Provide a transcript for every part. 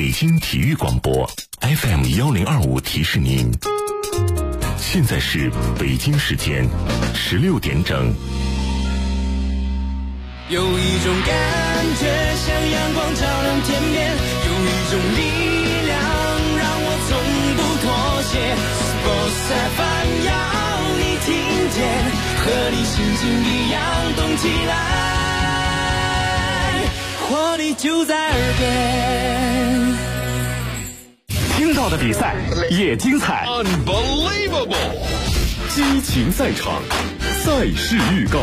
北京体育广播 FM1025提示您，现在是北京时间16点整。 有一种感觉像阳光照亮天边，有一种力量让我从不妥协。Sports FM 要你听见，和你心情一样动起来，活力就在耳边。 听到的比赛也精彩 ，Unbelievable！ 激情赛场，赛事预告。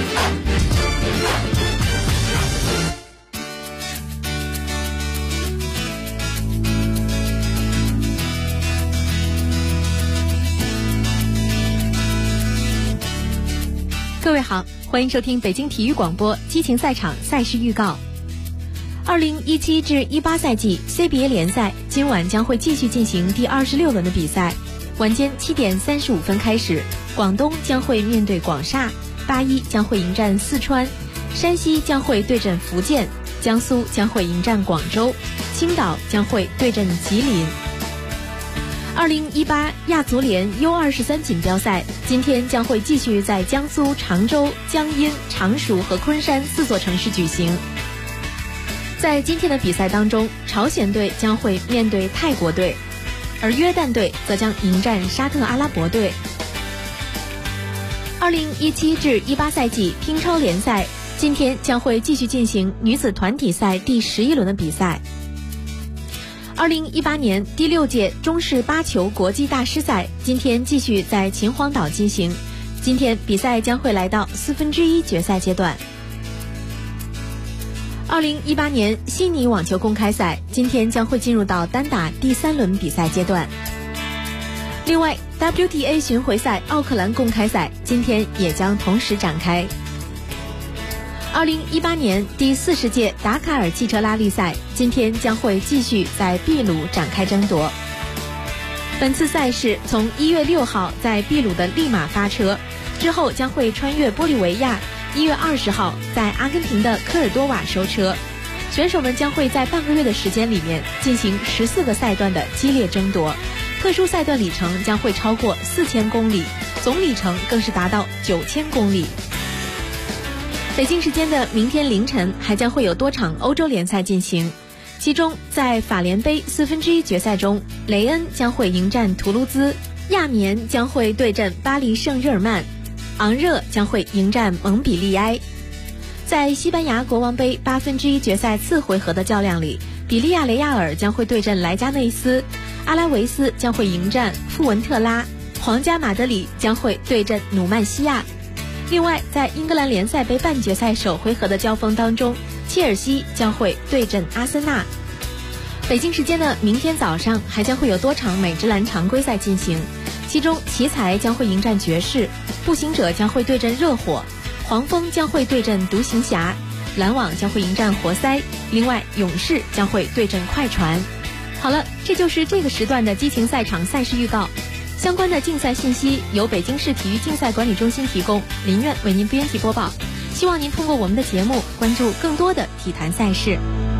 各位好，欢迎收听北京体育广播激情赛场赛事预告。2017至18赛季 CBA 联赛今晚将会继续进行第26轮的比赛。晚间7点35分开始，广东将会面对广厦，81将会迎战四川，山西将会对阵福建，江苏将会迎战广州，青岛将会对阵吉林。2018亚足联 U23 锦标赛今天将会继续在江苏常州、江阴、常熟和昆山4座城市举行。在今天的比赛当中，朝鲜队将会面对泰国队，而约旦队则将迎战沙特阿拉伯队。2017至18赛季乒超联赛今天将会继续进行女子团体赛第11轮的比赛。2018年第6届中式8球国际大师赛今天继续在秦皇岛进行，今天比赛将会来到1/4决赛阶段。2018年悉尼网球公开赛今天将会进入到单打第3轮比赛阶段。另外 WTA 巡回赛奥克兰公开赛今天也将同时展开。2018年第40届达喀尔汽车拉力赛今天将会继续在秘鲁展开争夺。本次赛事从1月6号在秘鲁的利马发车，之后将会穿越玻利维亚，1月20号在阿根廷的科尔多瓦收车。选手们将会在半个月的时间里面进行14个赛段的激烈争夺，特殊赛段里程将会超过4000公里，总里程更是达到9000公里。北京时间的明天凌晨还将会有多场欧洲联赛进行，其中在法联杯1/4决赛中，雷恩将会迎战图卢兹，亚眠将会对阵巴黎圣日耳曼，昂热将会迎战蒙彼利埃。在西班牙国王杯1/8决赛次回合的较量里，比利亚雷亚尔将会对阵莱加内斯，阿拉维斯将会迎战富文特拉，皇家马德里将会对阵努曼西亚。另外在英格兰联赛杯半决赛首回合的交锋当中，切尔西将会对阵阿森纳。北京时间的明天早上还将会有多场美职篮常规赛进行，其中奇才将会迎战爵士，步行者将会对阵热火，黄蜂将会对阵独行侠，篮网将会迎战活塞，另外勇士将会对阵快船。好了，这就是这个时段的激情赛场赛事预告。相关的竞赛信息由北京市体育竞赛管理中心提供，林苑为您编辑播报。希望您通过我们的节目关注更多的体坛赛事。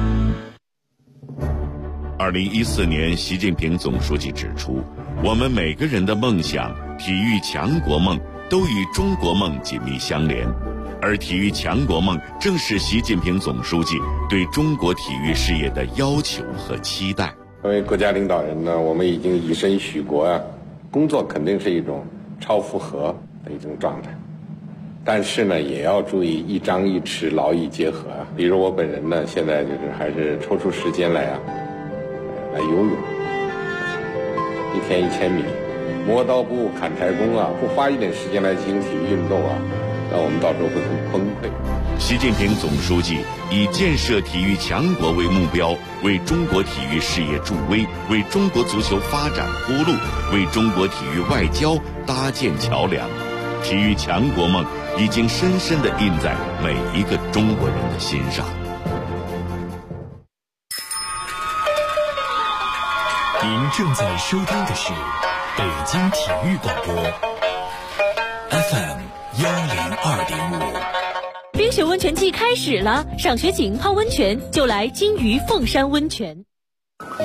2014年，习近平总书记指出，我们每个人的梦想、体育强国梦都与中国梦紧密相连，而体育强国梦正是习近平总书记对中国体育事业的要求和期待。 作为国家领导人呢，我们已经以身许国啊，工作肯定是一种超负荷的一种状态，但是呢，也要注意一张一弛，劳逸结合啊。比如我本人呢，现在就是还是抽出时间来游泳，1天1000米，磨刀不误砍柴工啊，不花一点时间来进行体育运动啊，那我们到时候会很崩溃。 习近平总书记以建设体育强国为目标，为中国体育事业助威，为中国足球发展铺路，为中国体育外交搭建桥梁。体育强国梦已经深深地印在每一个中国人的心上。 您正在收听的是北京体育广播 FM102.5。 冰雪温泉季开始了，赏雪景泡温泉就来金鱼凤山温泉。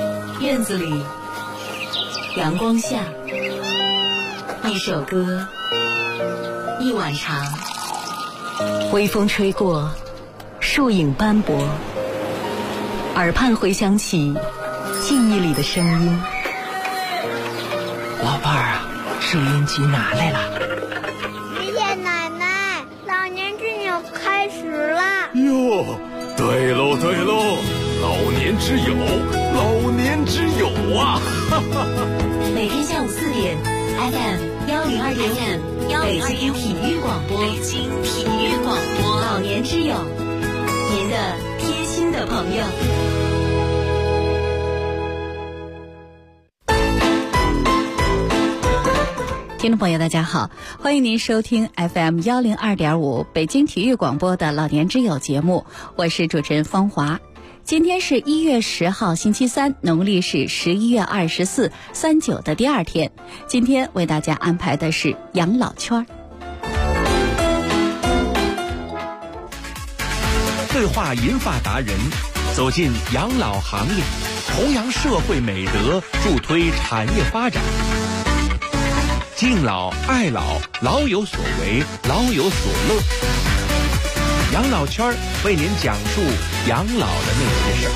院子里，阳光下，一首歌，一碗茶，微风吹过，树影斑驳，耳畔回响起记忆里的声音。 老伴儿啊，收音机拿来了。 爷爷奶奶，老年之友开始了。 哟，对喽对喽，老年之友，老年之友啊！ 每天下午4点 ，FM 102.5，北京体育广播，北京体育广播，老年之友，您的贴心的朋友。听众朋友大家好，欢迎您收听 FM 102.5北京体育广播的老年之友节目，我是主持人方华。今天是1月10号星期三，农历是11月24、39的第2天。今天为大家安排的是养老圈。 对话银发达人，走进养老行业，弘扬社会美德，助推产业发展。敬老爱老，老有所为，老有所乐。养老圈为您讲述养老的那些事儿。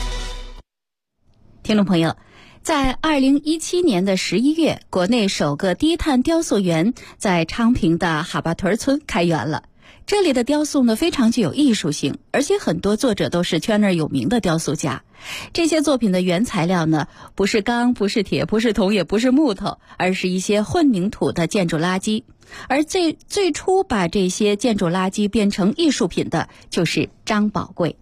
听众朋友，在2017年的11月，国内首个低碳雕塑园在昌平的哈巴屯村开园了。这里的雕塑呢非常具有艺术性，而且很多作者都是圈内有名的雕塑家。这些作品的原材料呢，不是钢，不是铁，不是铜，也不是木头，而是一些混凝土的建筑垃圾。而最初把这些建筑垃圾变成艺术品的，就是张宝贵。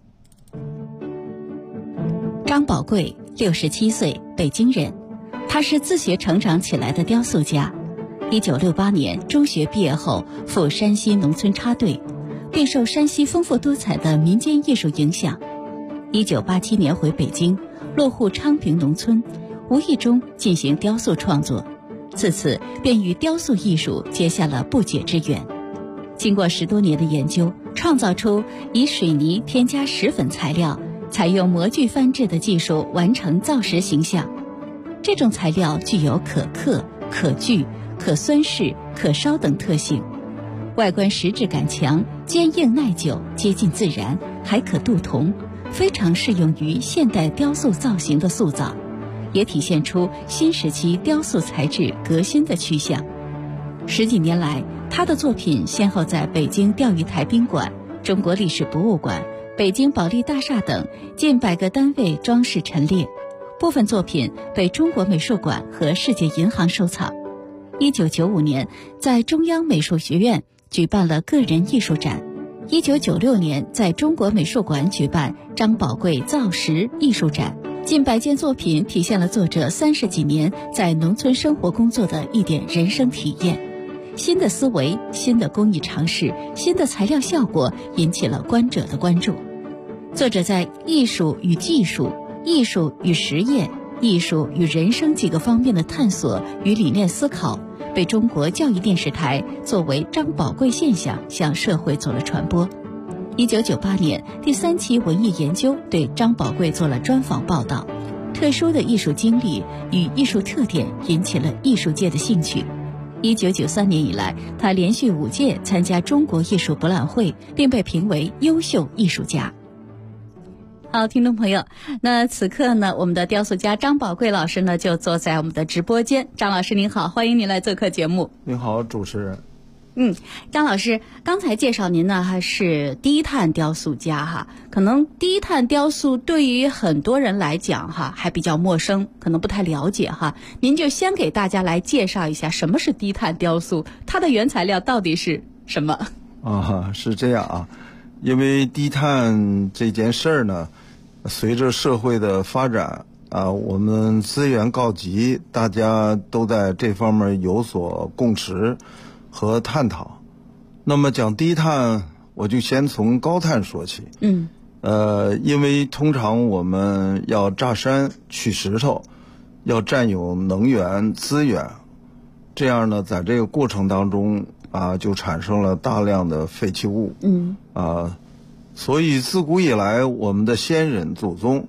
张宝贵67岁，北京人，他是自学成长起来的雕塑家。1968年中学毕业后赴山西农村插队，并受山西丰富多彩的民间艺术影响。1987年回北京，落户昌平农村，无意中进行雕塑创作，自此便与雕塑艺术结下了不解之缘。经过10多年的研究，创造出以水泥添加石粉材料，采用模具翻制的技术完成造石形象。这种材料具有可刻、可聚、可酸蚀、可烧等特性，外观实质感强，坚硬耐久，接近自然，还可镀铜，非常适用于现代雕塑造型的塑造，也体现出新时期雕塑材质革新的趋向。10几年来，他的作品先后在北京钓鱼台宾馆、中国历史博物馆、北京保利大厦等近100个单位装饰陈列，部分作品被中国美术馆和世界银行收藏。1995年，在中央美术学院举办了个人艺术展。1996年，在中国美术馆举办张宝贵造石艺术展。近100件作品体现了作者30几年在农村生活工作的一点人生体验。新的思维、新的工艺尝试、新的材料效果引起了观者的关注。作者在艺术与技术、艺术与实验、艺术与人生几个方面的探索与理念思考，被中国教育电视台作为张宝贵现象向社会做了传播。1998年，第3期文艺研究对张宝贵做了专访报道，特殊的艺术经历与艺术特点引起了艺术界的兴趣。1993年以来，他连续5届参加中国艺术博览会，并被评为优秀艺术家。好，听众朋友，那此刻呢，我们的雕塑家张宝贵老师呢就坐在我们的直播间。张老师您好，欢迎您来做客节目。 您好，主持人。 张老师，刚才介绍您呢还是低碳雕塑家哈，可能低碳雕塑对于很多人来讲哈还比较陌生，可能不太了解哈。您就先给大家来介绍一下什么是低碳雕塑，它的原材料到底是什么？ 是这样啊，因为低碳这件事儿呢，随着社会的发展我们资源告急，大家都在这方面有所共识和探讨。那么讲低碳，我就先从高碳说起。因为通常我们要炸山取石头，要占有能源资源，这样呢，在这个过程当中就产生了大量的废弃物。所以自古以来，我们的先人祖宗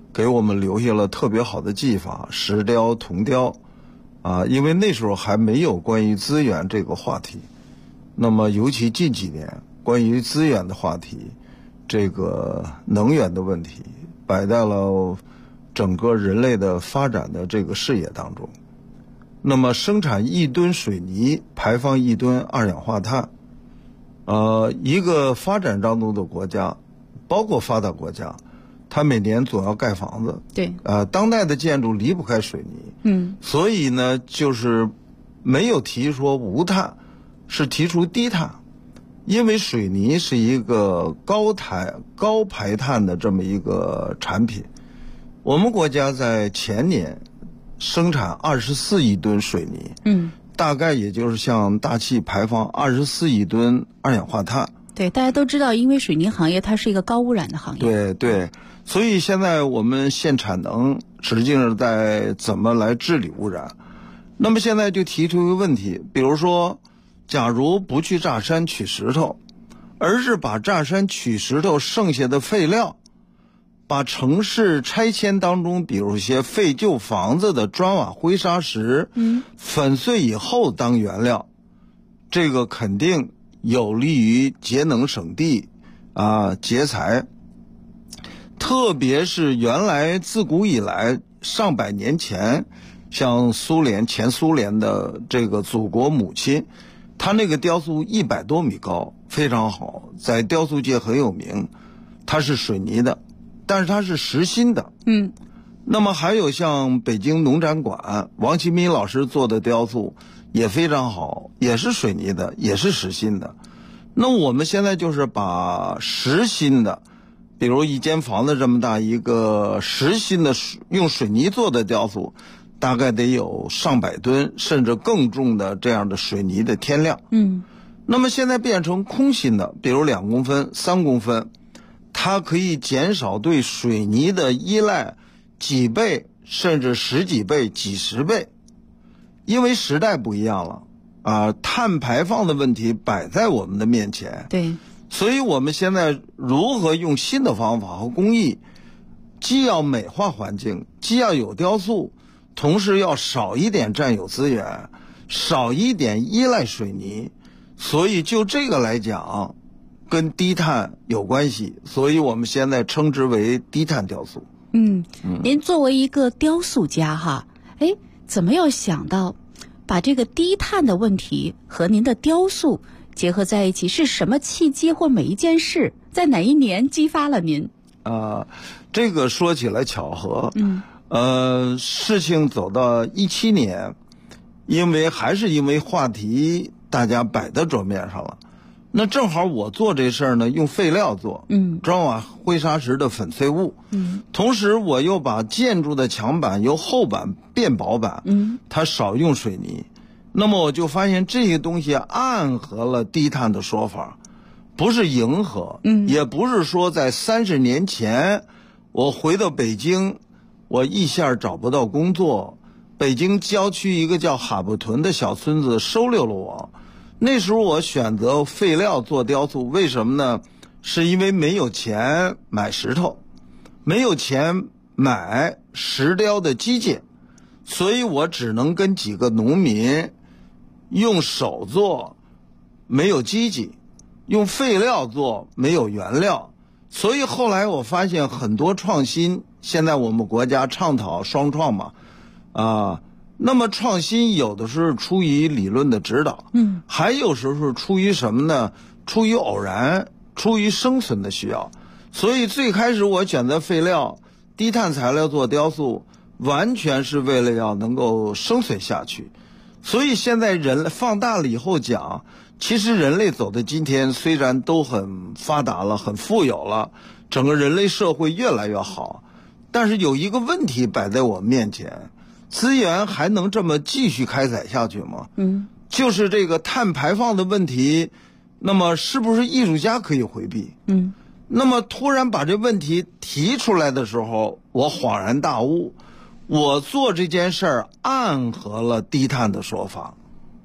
给我们留下了特别好的技法，石雕、铜雕，因为那时候还没有关于资源这个话题。那么尤其近几年，关于资源的话题，这个能源的问题，摆在了整个人类的发展的这个视野当中。那么生产1吨水泥排放1吨二氧化碳，一个发展当中的国家，包括发达国家，它每年总要盖房子。 对。 当代的建筑离不开水泥。所以呢，就是没有提说无碳，是提出低碳，因为水泥是一个高排碳的这么一个产品。我们国家在前年生产24亿吨水泥，大概也就是向大气排放24亿吨二氧化碳。 对，大家都知道，因为水泥行业它是一个高污染的行业。 对，所以现在我们限产能，实际上在怎么来治理污染。那么现在就提出一个问题，比如说，假如不去炸山取石头，而是把炸山取石头剩下的废料，把城市拆迁当中，比如一些废旧房子的砖瓦灰砂石，粉碎以后当原料，这个肯定有利于节能省地节财。特别是原来自古以来上百年前，像前苏联的这个祖国母亲，它那个雕塑100多米高，非常好，在雕塑界很有名。它是水泥的，但是它是实心的。那么还有像北京农展馆王其民老师做的雕塑也非常好，也是水泥的，也是实心的。那我们现在就是把实心的，比如一间房子这么大，一个实心的用水泥做的雕塑，大概得有上百吨甚至更重的这样的水泥的天量。那么现在变成空心的，比如2公分、3公分，它可以减少对水泥的依赖几倍，甚至10几倍、几十倍。因为时代不一样了，碳排放的问题摆在我们的面前。 对。 所以我们现在如何用新的方法和工艺，既要美化环境，既要有雕塑，同时要少一点占有资源，少一点依赖水泥。所以就这个来讲，跟低碳有关系，所以我们现在称之为低碳雕塑。 您作为一个雕塑家怎么要想到把这个低碳的问题和您的雕塑结合在一起？是什么契机或每一件事在哪一年激发了您？ 这个说起来巧合。事情走到17年，因为话题大家摆在桌面上了。那正好我做这事儿呢，用废料做，砖瓦灰砂石的粉碎物，同时我又把建筑的墙板由厚板变薄板，它少用水泥。那么我就发现这些东西暗合了低碳的说法，不是迎合，也不是说在30年前我回到北京，我一下找不到工作，北京郊区一个叫哈布屯的小村子收留了我。那时候我选择废料做雕塑，为什么呢？是因为没有钱买石头，没有钱买石雕的机械，所以我只能跟几个农民用手做，没有机器，用废料做，没有原料。所以后来我发现很多创新，现在我们国家倡导双创嘛，那么创新有的是出于理论的指导，还有时候是出于什么呢？出于偶然，出于生存的需要。所以最开始我选择废料、低碳材料做雕塑，完全是为了要能够生存下去。所以现在人放大了以后讲，其实人类走到今天虽然都很发达了，很富有了，整个人类社会越来越好，但是有一个问题摆在我面前，资源还能这么继续开采下去吗？就是这个碳排放的问题，那么是不是艺术家可以回避？那么突然把这问题提出来的时候，我恍然大悟，我做这件事儿暗合了低碳的说法。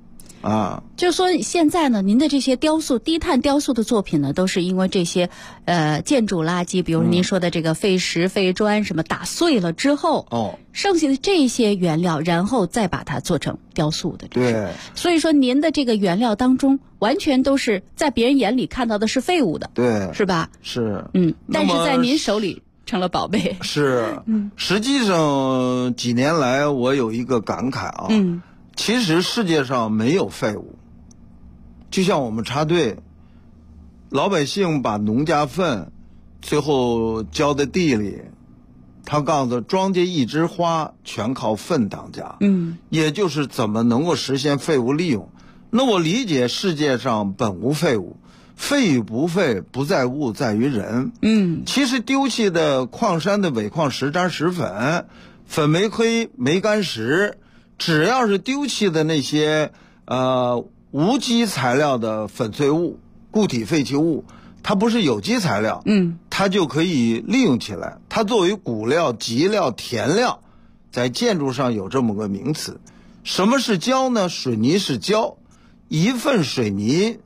啊。 就说现在呢，您的这些雕塑、低碳雕塑的作品呢，都是因为这些建筑垃圾，比如您说的这个废石、废砖什么打碎了之后，剩下的这些原料，然后再把它做成雕塑的。 对， 所以说您的这个原料当中，完全都是在别人眼里看到的是废物的， 对， 是吧？ 是， 但是在您手里成了宝贝。 是，实际上几年来我有一个感慨啊，其实世界上没有废物。就像我们插队，老百姓把农家粪最后浇在地里，他告诉庄稼一枝花全靠粪当家，也就是怎么能够实现废物利用。那我理解世界上本无废物，废与不废不在物，在于人。其实丢弃的矿山的伪矿石渣石粉、粉煤灰、煤矸石，只要是丢弃的那些无机材料的粉碎物、固体废弃物，它不是有机材料，它就可以利用起来。它作为骨料、基料、填料，在建筑上有这么个名词。什么是胶呢？水泥是胶，1份水泥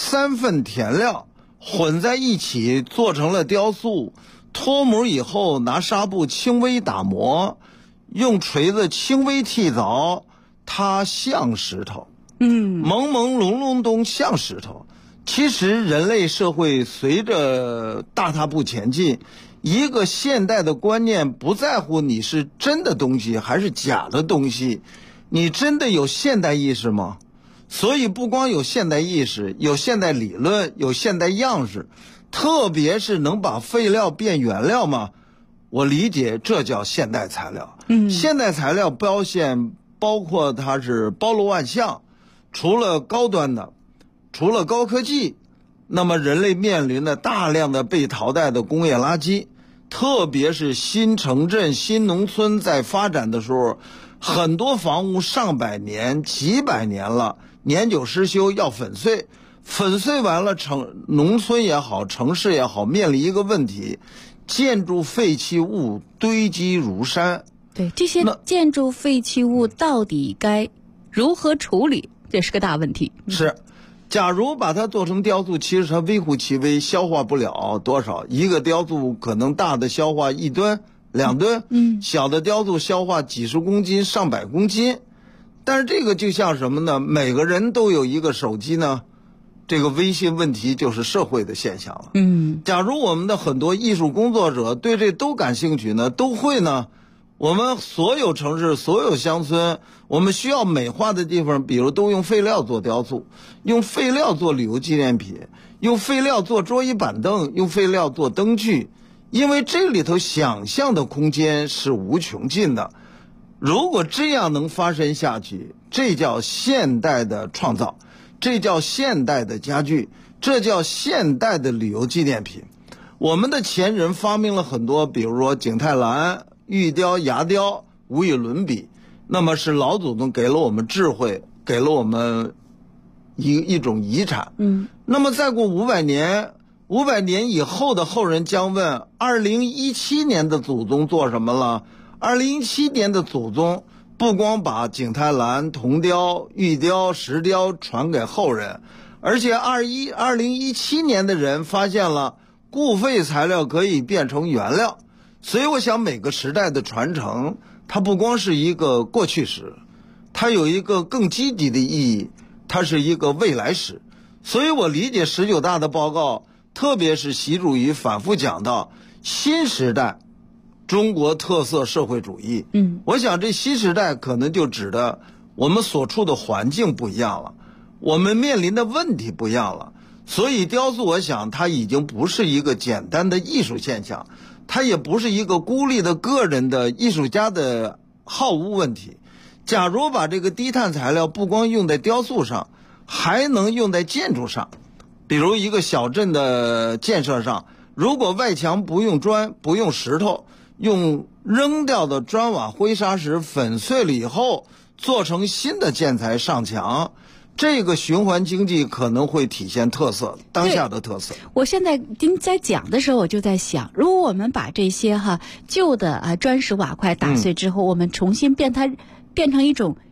3份填料混在一起做成了雕塑，脱模以后拿纱布轻微打磨，用锤子轻微剔凿，它像石头。朦朦胧胧中像石头。其实人类社会随着大踏步前进，一个现代的观念不在乎你是真的东西还是假的东西，你真的有现代意识吗？所以不光有现代意识，有现代理论，有现代样式，特别是能把废料变原料吗？我理解这叫现代材料。现代材料标现包括它是包罗万象，除了高端的，除了高科技，那么人类面临的大量的被淘汰的工业垃圾，特别是新城镇、新农村在发展的时候，很多房屋上百年、几百年了，年久失修要粉碎，粉碎完了，农村也好，城市也好，面临一个问题，建筑废弃物堆积如山。 对，这些建筑废弃物到底该如何处理，这是个大问题。 是，假如把它做成雕塑，其实它微乎其微，消化不了多少。一个雕塑可能大的消化1吨、2吨，小的雕塑消化几十公斤、上百公斤。但是这个就像什么呢？每个人都有一个手机呢，这个微信问题就是社会的现象了。假如我们的很多艺术工作者对这都感兴趣呢，都会呢，我们所有城市、所有乡村，我们需要美化的地方，比如都用废料做雕塑，用废料做旅游纪念品，用废料做桌椅板凳，用废料做灯具，因为这里头想象的空间是无穷尽的。如果这样能发生下去，这叫现代的创造，这叫现代的家具，这叫现代的旅游纪念品。我们的前人发明了很多，比如说景泰蓝、玉雕、牙雕，无与伦比。那么是老祖宗给了我们智慧，给了我们一种遗产。那么再过500年，500年以后的后人将问：2017年的祖宗做什么了？2017年的祖宗不光把景泰蓝、铜雕、玉雕、石雕传给后人，而且2017年的人发现了固废材料可以变成原料。所以我想每个时代的传承，它不光是一个过去时，它有一个更积极的意义，它是一个未来时。所以我理解19大的报告，特别是习主席反复讲到新时代中国特色社会主义。我想这新时代可能就指的我们所处的环境不一样了，我们面临的问题不一样了。所以雕塑，我想它已经不是一个简单的艺术现象，它也不是一个孤立的个人的艺术家的好恶问题。假如把这个低碳材料不光用在雕塑上，还能用在建筑上，比如一个小镇的建设上，如果外墙不用砖、不用石头，用扔掉的砖瓦灰砂石粉碎了以后，做成新的建材上墙，这个循环经济可能会体现特色，当下的特色。 我现在您在讲的时候，我就在想，如果我们把这些旧的砖石瓦块打碎之后，我们重新变成一种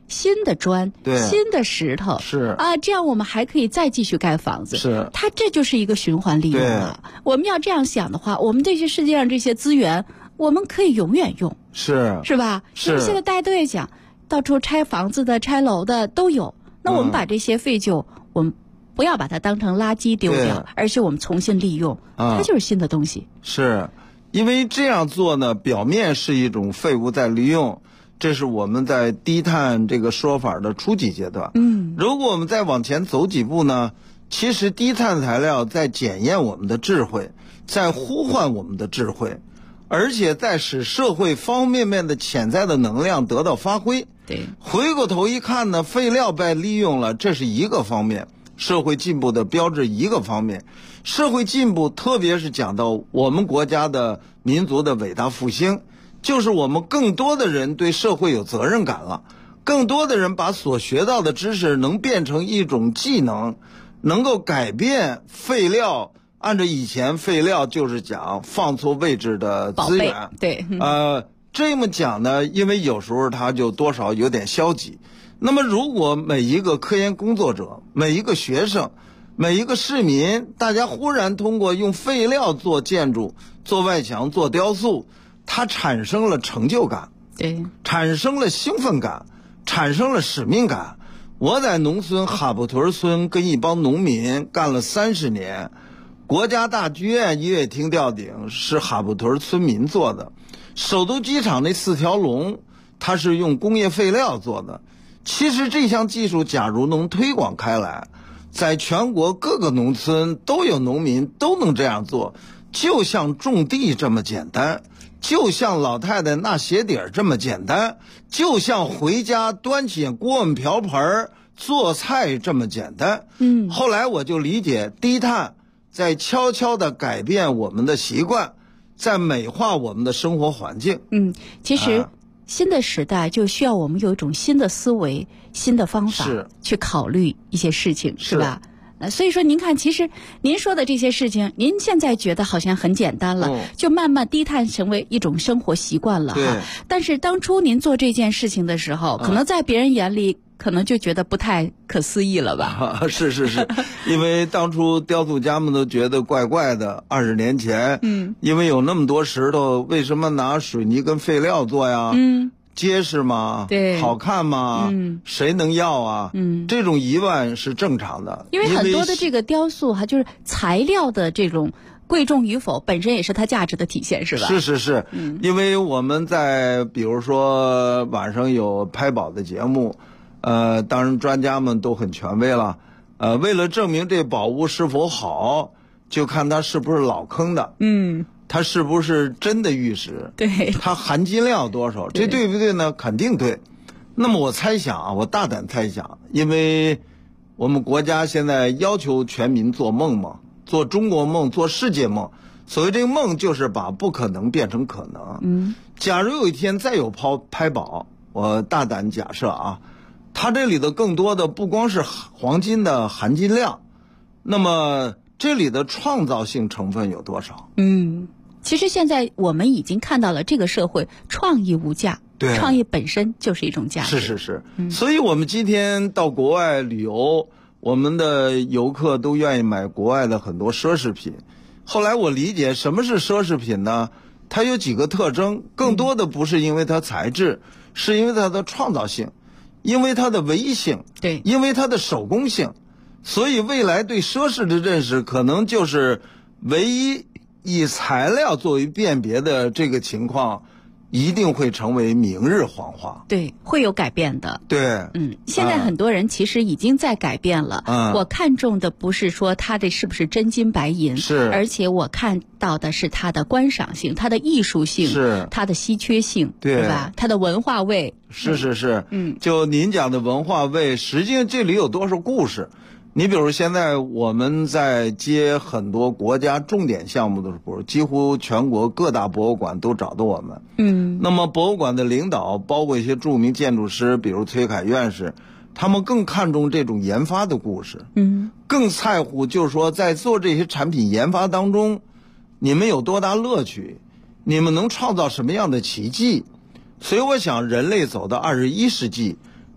新的砖， 对， 新的石头， 是啊，这样我们还可以再继续盖房子。 是， 它这就是一个循环利用了。我们要这样想的话，我们这些世界上这些资源，我们可以永远用，是吧？ 是。 因为现在大家都在讲，到处拆房子的、拆楼的都有。那我们把这些废旧，我们不要把它当成垃圾丢掉，而是我们重新利用，它就是新的东西。 是，因为这样做呢，表面是一种废物再利用。这是我们在低碳这个说法的初级阶段。如果我们再往前走几步呢，其实低碳材料在检验我们的智慧，在呼唤我们的智慧，而且在使社会方方面面的潜在的能量得到发挥。 对， 回过头一看呢，废料被利用了，这是一个方面，社会进步的标志一个方面。社会进步特别是讲到我们国家的民族的伟大复兴，就是我们更多的人对社会有责任感了，更多的人把所学到的知识能变成一种技能，能够改变废料。按照以前废料就是讲放错位置的资源， 对， 这么讲呢，因为有时候它就多少有点消极。那么如果每一个科研工作者，每一个学生，每一个市民，大家忽然通过用废料做建筑、做外墙、做雕塑，它产生了成就感， 对， 产生了兴奋感，产生了使命感。我在农村哈布屯村跟一帮农民干了30年，国家大剧院音乐厅吊顶是哈布屯村民做的，首都机场那4条龙它是用工业废料做的。其实这项技术假如能推广开来，在全国各个农村都有农民都能这样做，就像种地这么简单，就像老太太纳鞋底这么简单，就像回家端起锅碗瓢盆做菜这么简单。后来我就理解低碳在悄悄地改变我们的习惯，在美化我们的生活环境。 其实新的时代就需要我们有一种新的思维、新的方法去考虑一些事情，是吧？所以说您看，其实您说的这些事情，您现在觉得好像很简单了，就慢慢低碳成为一种生活习惯了哈。但是当初您做这件事情的时候，可能在别人眼里可能就觉得不太可思议了吧？ 是，因为当初雕塑家们都觉得怪怪的。20年前，因为有那么多石头，为什么拿水泥跟废料做呀？结实吗？ 对， 好看吗？谁能要啊？这种疑问是正常的。 因为很多的这个雕塑哈，就是材料的这种贵重与否，本身也是它价值的体现，是吧？ 是，因为我们在比如说晚上有拍宝的节目，当然专家们都很权威了。为了证明这宝物是否好，就看它是不是老坑的。它是不是真的玉石？ 对， 它含金量多少？这对不对呢？肯定对。那么我猜想啊，我大胆猜想，因为我们国家现在要求全民做梦嘛，做中国梦，做世界梦。所谓这个梦，就是把不可能变成可能。假如有一天再有拍宝，我大胆假设啊，它这里的更多的不光是黄金的含金量，那么这里的创造性成分有多少？ 其实现在我们已经看到了这个社会创意无价， 对， 创意本身就是一种价值。 是，所以我们今天到国外旅游，我们的游客都愿意买国外的很多奢侈品。后来我理解什么是奢侈品呢？它有几个特征，更多的不是因为它材质，是因为它的创造性，因为它的唯一性， 对， 因为它的手工性。所以未来对奢侈的认识可能就是唯一以材料作为辨别的这个情况，一定会成为明日黄花。 对，会有改变的。 对， 现在很多人其实已经在改变了。我看重的不是说它这是不是真金白银， 是， 而且我看到的是它的观赏性、它的艺术性、 是它的稀缺性， 对吧？它的文化味。 是，就您讲的文化味，实际上这里有多少故事？你比如现在我们在接很多国家重点项目的时候，几乎全国各大博物馆都找到我们。那么博物馆的领导，包括一些著名建筑师，比如崔凯院士，他们更看重这种研发的故事。更在乎就是说，在做这些产品研发当中，你们有多大乐趣，你们能创造什么样的奇迹。所以我想人类走到21世纪，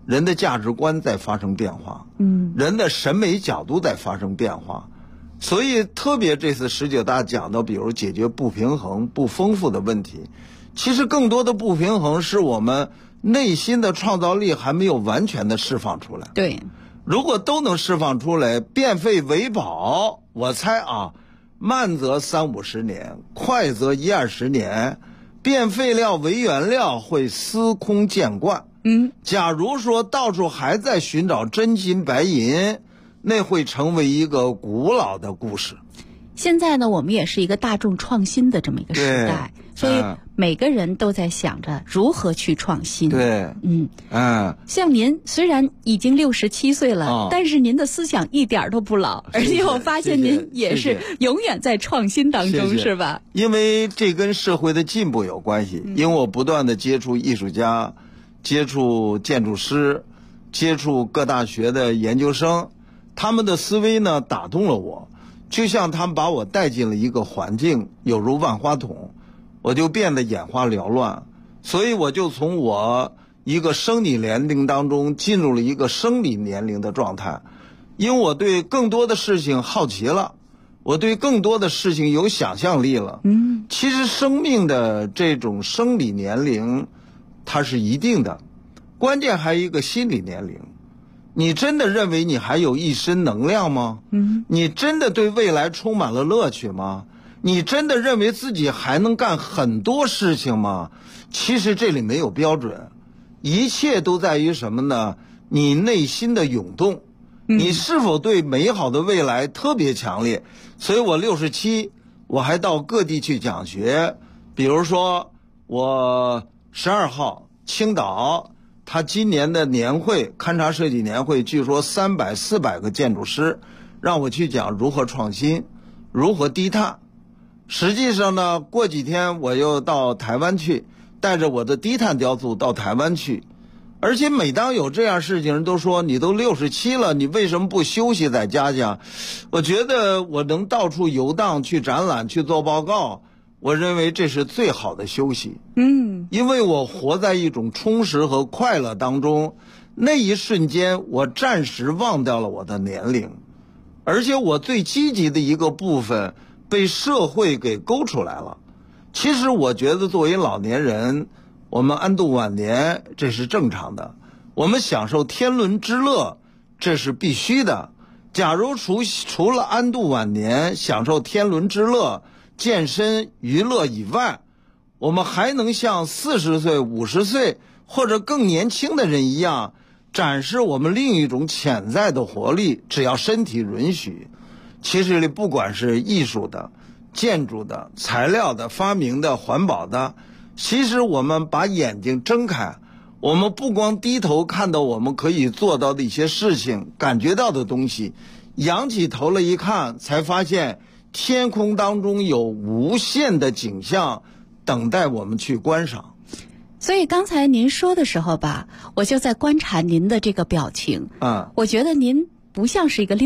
人的价值观在发生变化，人的审美角度在发生变化。所以特别这次19大讲到比如解决不平衡不丰富的问题，其实更多的不平衡是我们内心的创造力还没有完全的释放出来。 对， 如果都能释放出来，变废为宝，我猜慢则30-50年，快则10-20年，变废料为原料会司空见惯。假如说到处还在寻找真金白银，那会成为一个古老的故事。 现在呢，我们也是一个大众创新的这么一个时代，所以每个人都在想着如何去创新。 对， 像您虽然已经67岁了，但是您的思想一点都不老，而且我发现您也是永远在创新当中，是吧？ 因为这跟社会的进步有关系，因为我不断的接触艺术家，接触建筑师，接触各大学的研究生，他们的思维呢打动了我。就像他们把我带进了一个环境，有如万花筒，我就变得眼花缭乱。所以我就从我一个生理年龄当中进入了一个生理年龄的状态，因为我对更多的事情好奇了，我对更多的事情有想象力了。其实生命的这种生理年龄它是一定的，关键还有一个心理年龄。你真的认为你还有一身能量吗？你真的对未来充满了乐趣吗？你真的认为自己还能干很多事情吗？其实这里没有标准，一切都在于什么呢？你内心的涌动，你是否对美好的未来特别强烈？所以我67，我还到各地去讲学。比如说我12号青岛，他今年的年会勘察设计年会，据说300-400个建筑师让我去讲如何创新，如何低碳。实际上呢，过几天我又到台湾去，带着我的低碳雕塑到台湾去。而且每当有这样事情，人都说你都67了，你为什么不休息在家讲？我觉得我能到处游荡，去展览，去做报告，我认为这是最好的休息。因为我活在一种充实和快乐当中，那一瞬间我暂时忘掉了我的年龄，而且我最积极的一个部分被社会给勾出来了。其实我觉得作为老年人，我们安度晚年这是正常的，我们享受天伦之乐这是必须的。假如除了安度晚年享受天伦之乐健身娱乐以外，我们还能像40岁50岁或者更年轻的人一样展示我们另一种潜在的活力，只要身体允许。其实不管是艺术的、建筑的、材料的、发明的、环保的，其实我们把眼睛睁开，我们不光低头看到我们可以做到的一些事情，感觉到的东西，仰起头来一看，才发现天空当中有无限的景象等待我们去观赏。 所以刚才您说的时候吧，我就在观察您的这个表情。我觉得您不像是一个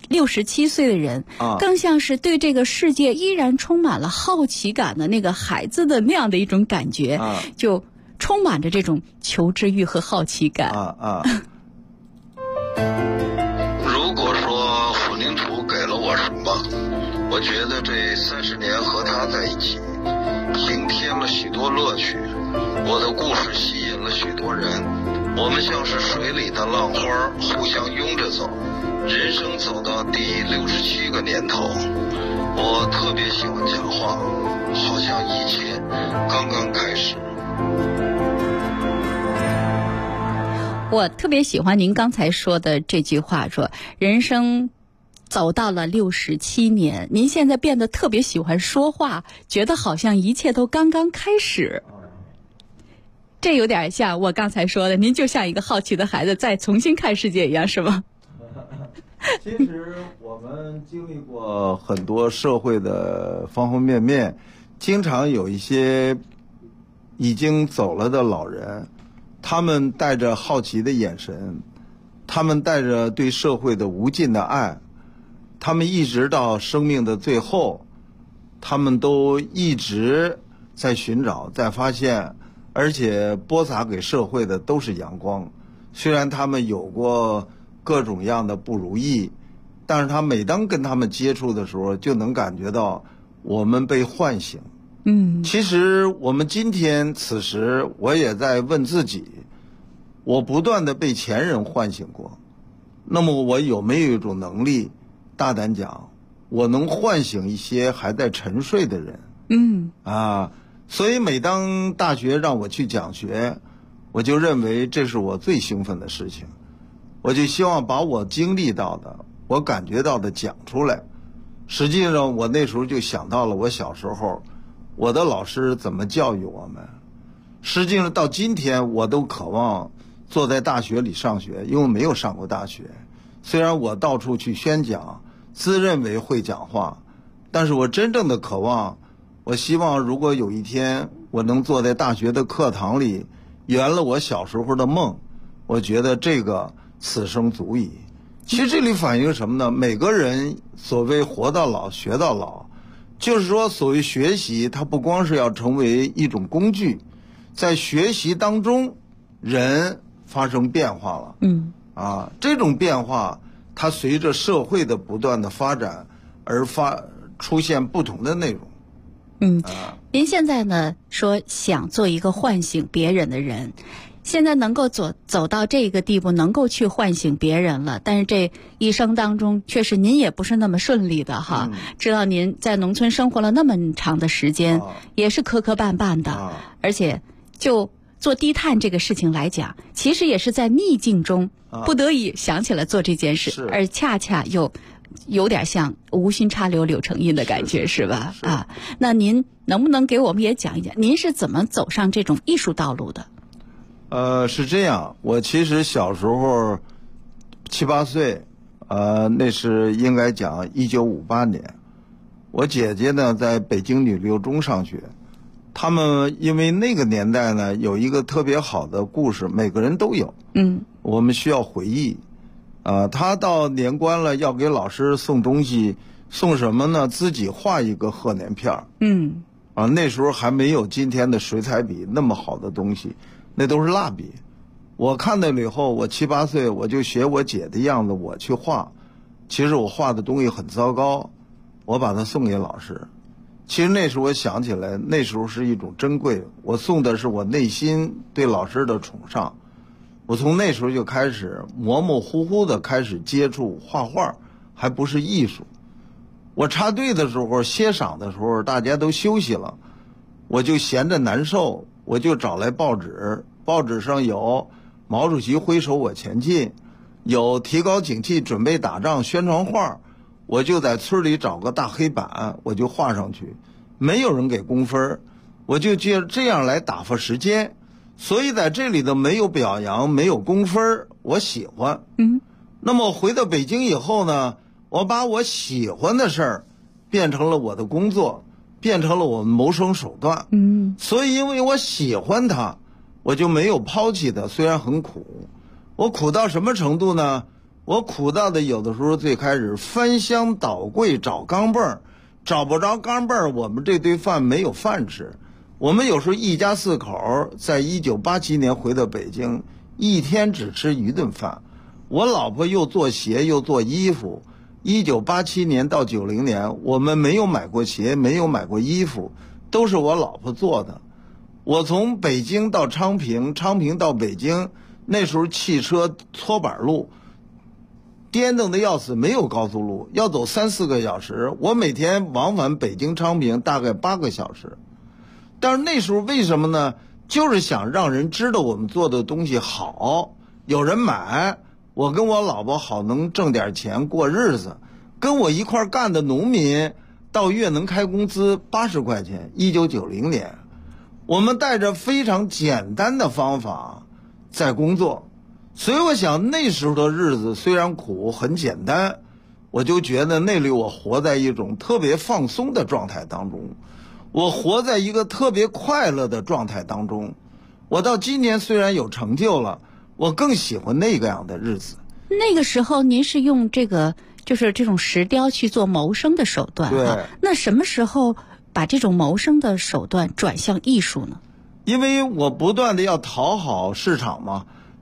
67岁的人，更像是对这个世界依然充满了好奇感的那个孩子的那样的一种感觉，就充满着这种求知欲和好奇感。 如果说混凝土给了我什么，我觉得这30年和他在一起，平添了许多乐趣。我的故事吸引了许多人，我们像是水里的浪花，互相拥着走。人生走到第67个年头，我特别喜欢讲话，好像一切刚刚开始。 我特别喜欢您刚才说的这句话，说人生走到了67年，您现在变得特别喜欢说话，觉得好像一切都刚刚开始。这有点像我刚才说的，您就像一个好奇的孩子再重新看世界一样，是吗？ 其实我们经历过很多社会的方方面面，经常有一些已经走了的老人，他们带着好奇的眼神，他们带着对社会的无尽的爱，他们一直到生命的最后，他们都一直在寻找，在发现，而且播撒给社会的都是阳光。 虽然他们有过各种样的不如意，但是他每当跟他们接触的时候，就能感觉到我们被唤醒。其实我们今天此时，我也在问自己，我不断的被前人唤醒过，那么我有没有一种能力，大胆讲，我能唤醒一些还在沉睡的人？所以每当大学让我去讲学，我就认为这是我最兴奋的事情，我就希望把我经历到的，我感觉到的讲出来。实际上我那时候就想到了我小时候我的老师怎么教育我们。实际上到今天我都渴望坐在大学里上学，因为我没有上过大学。虽然我到处去宣讲，自认为会讲话，但是我真正的渴望，我希望如果有一天我能坐在大学的课堂里圆了我小时候的梦，我觉得这个此生足矣。其实这里反映什么呢？每个人所谓活到老学到老，就是说所谓学习，它不光是要成为一种工具，在学习当中人发生变化了。这种变化它随着社会的不断的发展而出现不同的内容。 您现在呢说想做一个唤醒别人的人，现在能够走到这个地步，能够去唤醒别人了，但是这一生当中确实您也不是那么顺利的哈。知道您在农村生活了那么长的时间，也是磕磕绊绊的，而且就做低碳这个事情来讲，其实也是在逆境中不得已想起了做这件事，而恰恰又有点像无心插柳柳成荫的感觉，是吧？那您能不能给我们也讲一讲，您是怎么走上这种艺术道路的？ 是这样，我其实小时候7、8岁，那是应该讲1958年，我姐姐呢在北京女六中上学，他们因为那个年代呢有一个特别好的故事，每个人都有，我们需要回忆。他到年关了要给老师送东西，送什么呢？自己画一个贺年片。那时候还没有今天的水彩笔那么好的东西，那都是蜡笔。我看到了以后，我7、8岁，我就学我姐的样子我去画。其实我画的东西很糟糕，我把它送给老师。其实那时候我想起来，那时候是一种珍贵，我送的是我内心对老师的崇尚。我从那时候就开始模模糊糊的开始接触画画，还不是艺术。我插队的时候，歇晌的时候，大家都休息了，我就闲着难受，我就找来报纸，报纸上有毛主席挥手我前进，有提高警惕准备打仗宣传画，我就在村里找个大黑板，我就画上去，没有人给工分，我就这样来打发时间。所以在这里的没有表扬，没有工分，我喜欢。那么回到北京以后呢，我把我喜欢的事儿变成了我的工作，变成了我们谋生手段。所以因为我喜欢它，我就没有抛弃它，虽然很苦。我苦到什么程度呢？我苦到的有的时候最开始翻箱倒柜找钢镚，找不着钢镚，我们这顿饭没有饭吃。我们有时候一家4口在1987年回到北京，一天只吃1顿饭。我老婆又做鞋又做衣服，1987年到90年，我们没有买过鞋，没有买过衣服，都是我老婆做的。我从北京到昌平，昌平到北京，那时候汽车搓板路，颠腾的要死，没有高速路，要走3、4个小时。我每天往返北京昌平大概8个小时。但是那时候为什么呢？就是想让人知道我们做的东西好，有人买，我跟我老婆好能挣点钱过日子。跟我一块干的农民到月能开工资80块钱，1990年，我们带着非常简单的方法在工作。所以我想那时候的日子虽然苦，很简单，我就觉得那里我活在一种特别放松的状态当中，我活在一个特别快乐的状态当中。我到今年虽然有成就了，我更喜欢那个样的日子。 那个时候您是用这个就是这种石雕去做谋生的手段， 对。 那什么时候把这种谋生的手段转向艺术呢？ 因为我不断的要讨好市场嘛，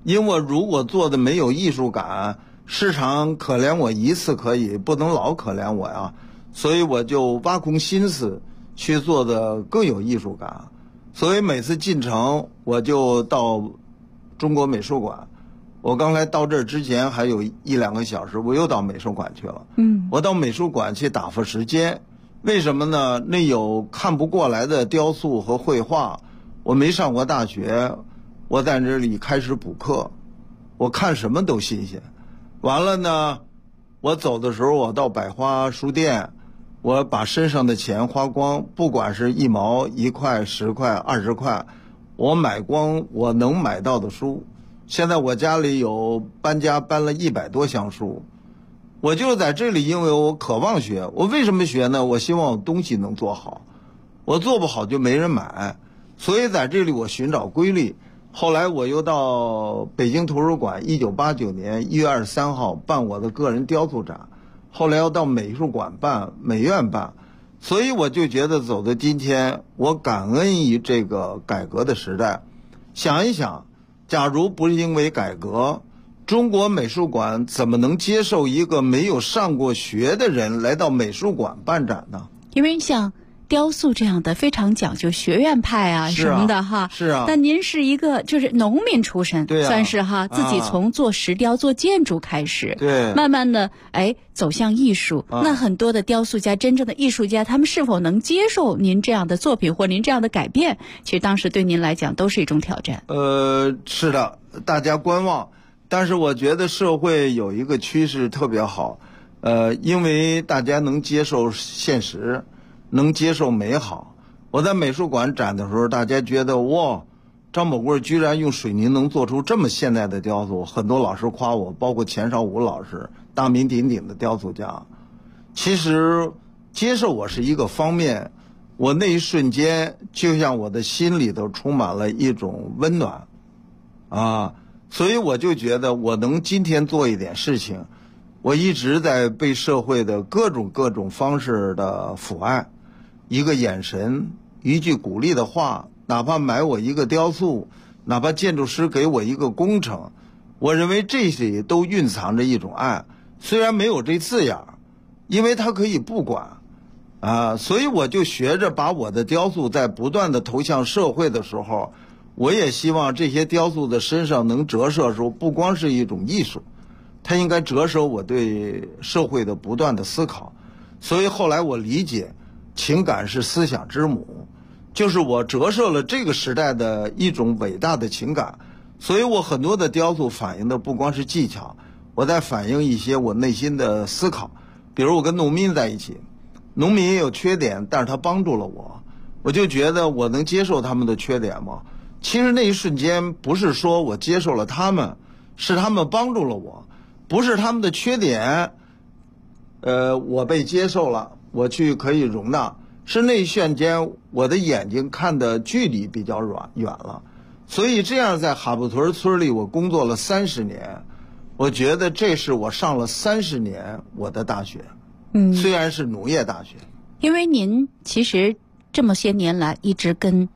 因为我如果做的没有艺术感，市场可怜我一次可以，不能老可怜我呀。所以我就挖空心思去做的更有艺术感。所以每次进城我就到中国美术馆。我刚才到这儿之前还有1-2个小时，我又到美术馆去了。我到美术馆去打发时间。为什么呢？那有看不过来的雕塑和绘画，我没上过大学，我在这里开始补课，我看什么都新鲜。完了呢，我走的时候我到百花书店，我把身上的钱花光，不管是1毛、1块、10块、20块，我买光我能买到的书。现在我家里有搬家搬了100多箱书，我就在这里，因为我渴望学。我为什么学呢？我希望我东西能做好，我做不好就没人买，所以在这里我寻找规律。后来我又到北京图书馆，1989年1月23号办我的个人雕塑展，后来要到美术馆办、美院办，所以我就觉得走到今天，我感恩于这个改革的时代。想一想，假如不是因为改革，中国美术馆怎么能接受一个没有上过学的人来到美术馆办展呢？ 因为像雕塑这样的非常讲究学院派啊什么的哈， 是啊。 但您是一个就是农民出身， 对啊， 算是哈，自己从做石雕、做建筑开始， 对， 慢慢的走向艺术。那很多的雕塑家、真正的艺术家，他们是否能接受您这样的作品或您这样的改变？其实当时对您来讲都是一种挑战。 是的，大家观望。但是我觉得社会有一个趋势特别好，因为大家能接受现实，能接受美好。我在美术馆展的时候，大家觉得哇，张宝贵居然用水泥能做出这么现代的雕塑，很多老师夸我，包括钱绍武老师，大名鼎鼎的雕塑家。其实接受我是一个方面，我那一瞬间就像我的心里头充满了一种温暖啊。所以我就觉得我能今天做一点事情，我一直在被社会的各种方式的抚爱，一个眼神，一句鼓励的话，哪怕买我一个雕塑，哪怕建筑师给我一个工程，我认为这些都蕴藏着一种爱，虽然没有这字眼，因为它可以不管啊，所以我就学着把我的雕塑在不断的投向社会的时候，我也希望这些雕塑的身上能折射出不光是一种艺术，它应该折射我对社会的不断的思考。所以后来我理解情感是思想之母，就是我折射了这个时代的一种伟大的情感。所以我很多的雕塑反映的不光是技巧，我在反映一些我内心的思考。比如我跟农民在一起，农民也有缺点，但是他帮助了我，我就觉得我能接受他们的缺点吗？其实那一瞬间不是说我接受了他们，是他们帮助了我，不是他们的缺点我被接受了，我去可以容纳，是那一瞬间我的眼睛看的距离比较远了。所以这样在哈布屯村里我工作了30年，我觉得这是我上了30年我的大学，虽然是农业大学。 因为您其实这么些年来一直跟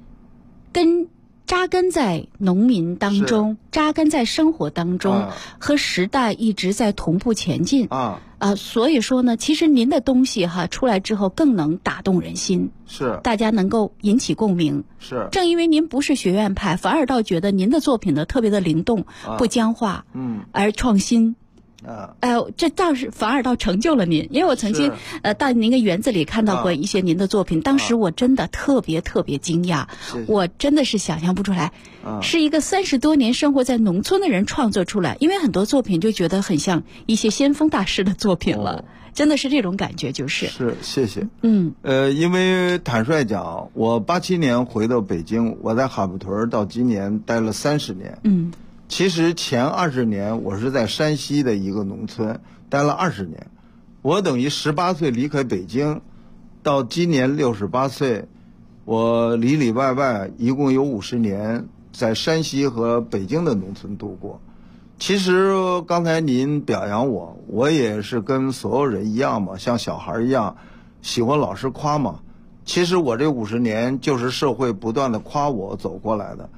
扎根在农民当中，扎根在生活当中，和时代一直在同步前进所以说呢，其实您的东西出来之后更能打动人心， 是大家能够引起共鸣。 是正因为您不是学院派，反而倒觉得您的作品呢特别的灵动，不僵化，而创新。这倒是反而倒成就了您，因为我曾经到您的园子里看到过一些您的作品，当时我真的特别惊讶，我真的是想象不出来，是一个30多年生活在农村的人创作出来，因为很多作品就觉得很像一些先锋大师的作品了，真的是这种感觉，是谢谢。因为坦率讲，我87年回到北京，我在哈布屯到今年待了30年。其实前20年我是在山西的一个农村待了20年，我等于18岁离开北京，到今年68岁，我里里外外一共有50年在山西和北京的农村度过。其实刚才您表扬我，我也是跟所有人一样嘛，像小孩一样喜欢老师夸嘛。其实我这50年就是社会不断的夸我走过来的。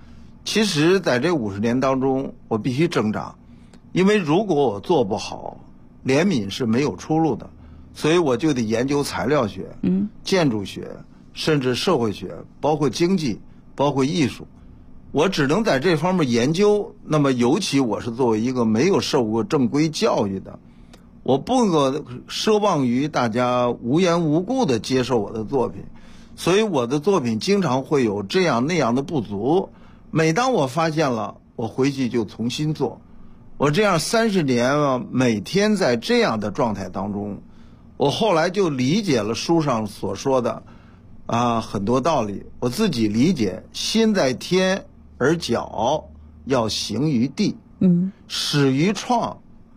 其实在这50年当中，我必须挣扎，因为如果我做不好，怜悯是没有出路的，所以我就得研究材料学、建筑学，甚至社会学，包括经济，包括艺术。我只能在这方面研究。那么尤其我是作为一个没有受过正规教育的，我不可奢望于大家无缘无故的接受我的作品，所以我的作品经常会有这样那样的不足。每当我发现了，我回去就重新做。我这样30年啊，每天在这样的状态当中，我后来就理解了书上所说的很多道理。我自己理解，心在天而脚要行于地，始于创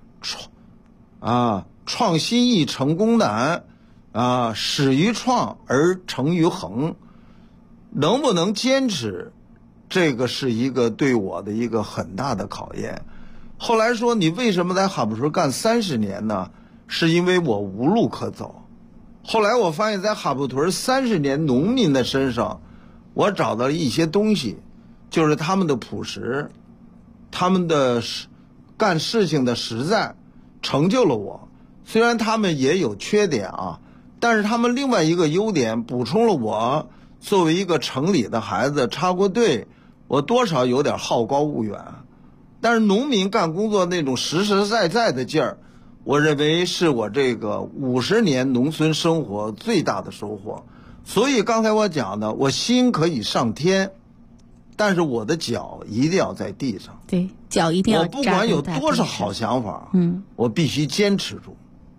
新易成功难始于创而成于恒。能不能坚持，这个是一个对我的一个很大的考验。后来说你为什么在哈普村干30年呢？是因为我无路可走。后来我发现在哈普屯30年农民的身上，我找到了一些东西，就是他们的朴实，他们的干事情的实在，成就了我。虽然他们也有缺点但是他们另外一个优点补充了我作为一个城里的孩子插过队，我多少有点好高骛远。但是农民干工作那种实实在在的劲儿，我认为是我这个50年农村生活最大的收获。所以刚才我讲的，我心可以上天，但是我的脚一定要在地上。 对，脚一定要我不管有多少好想法，我必须坚持住。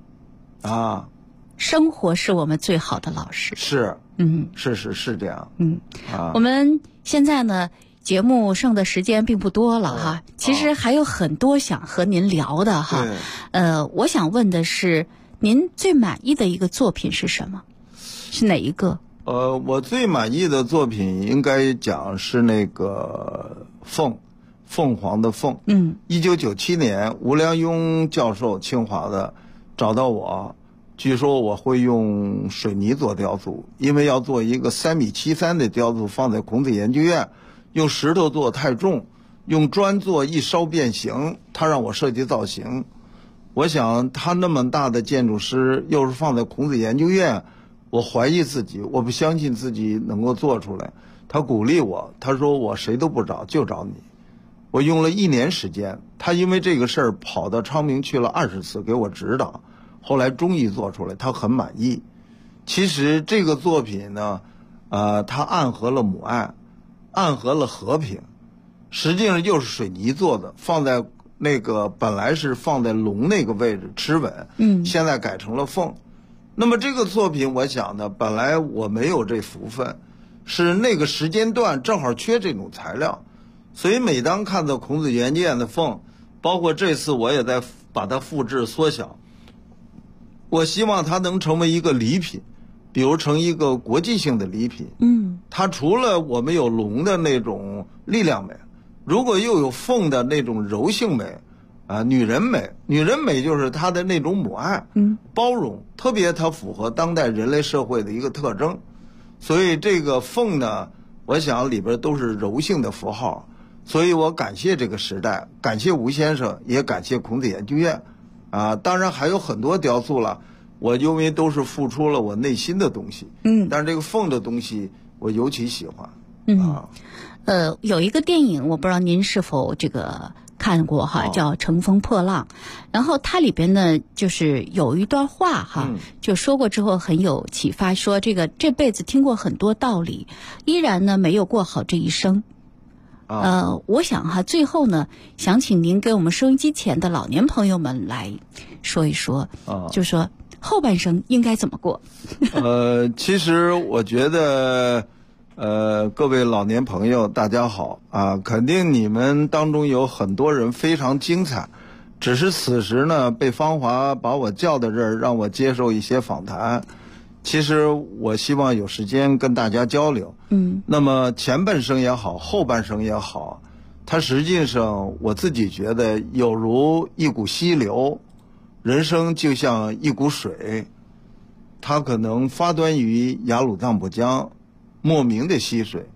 生活是我们最好的老师。 是，是这样。 我们现在呢，节目剩的时间并不多了哈，其实还有很多想和您聊的哈。我想问的是，您最满意的一个作品是什么？是哪一个？ 我最满意的作品应该讲是那个凤凰的凤。1997年，吴良镛教授，清华的，找到我，据说我会用水泥做雕塑，因为要做一个3.73米的雕塑放在孔子研究院，用石头做太重，用砖做一烧变形，他让我设计造型。我想他那么大的建筑师，又是放在孔子研究院，我怀疑自己，我不相信自己能够做出来。他鼓励我，他说我谁都不找，就找你。我用了1年时间，他因为这个事儿跑到昌平去了20次给我指导，后来终于做出来，他很满意。其实这个作品呢，它暗合了母爱，暗合了和平，实际上又是水泥做的，放在那个本来是放在龙那个位置吃稳，现在改成了凤。那么这个作品我想呢，本来我没有这福分，是那个时间段正好缺这种材料，所以每当看到孔子研究院的凤，包括这次我也在把它复制缩小，我希望它能成为一个礼品，比如成一个国际性的礼品。它除了我们有龙的那种力量美，如果又有凤的那种柔性美女人美，女人美就是她的那种母爱，包容，特别它符合当代人类社会的一个特征。所以这个凤呢，我想里边都是柔性的符号，所以我感谢这个时代，感谢吴先生，也感谢孔子研究院当然还有很多雕塑了，我因为都是付出了我内心的东西，但是这个凤的东西我尤其喜欢。 有一个电影，我不知道您是否这个看过哈，叫《乘风破浪》，然后它里边呢就是有一段话哈，就说过之后很有启发，说这辈子听过很多道理，依然呢没有过好这一生。我想哈，最后呢，想请您给我们收音机前的老年朋友们来说一说，就说后半生应该怎么过。 其实我觉得各位老年朋友大家好肯定你们当中有很多人非常精彩，只是此时呢被芳华把我叫到这儿，让我接受一些访谈。其实我希望有时间跟大家交流。那么前半生也好，后半生也好，它实际上我自己觉得有如一股溪流，人生就像一股水，它可能发端于雅鲁藏布江莫名的溪水，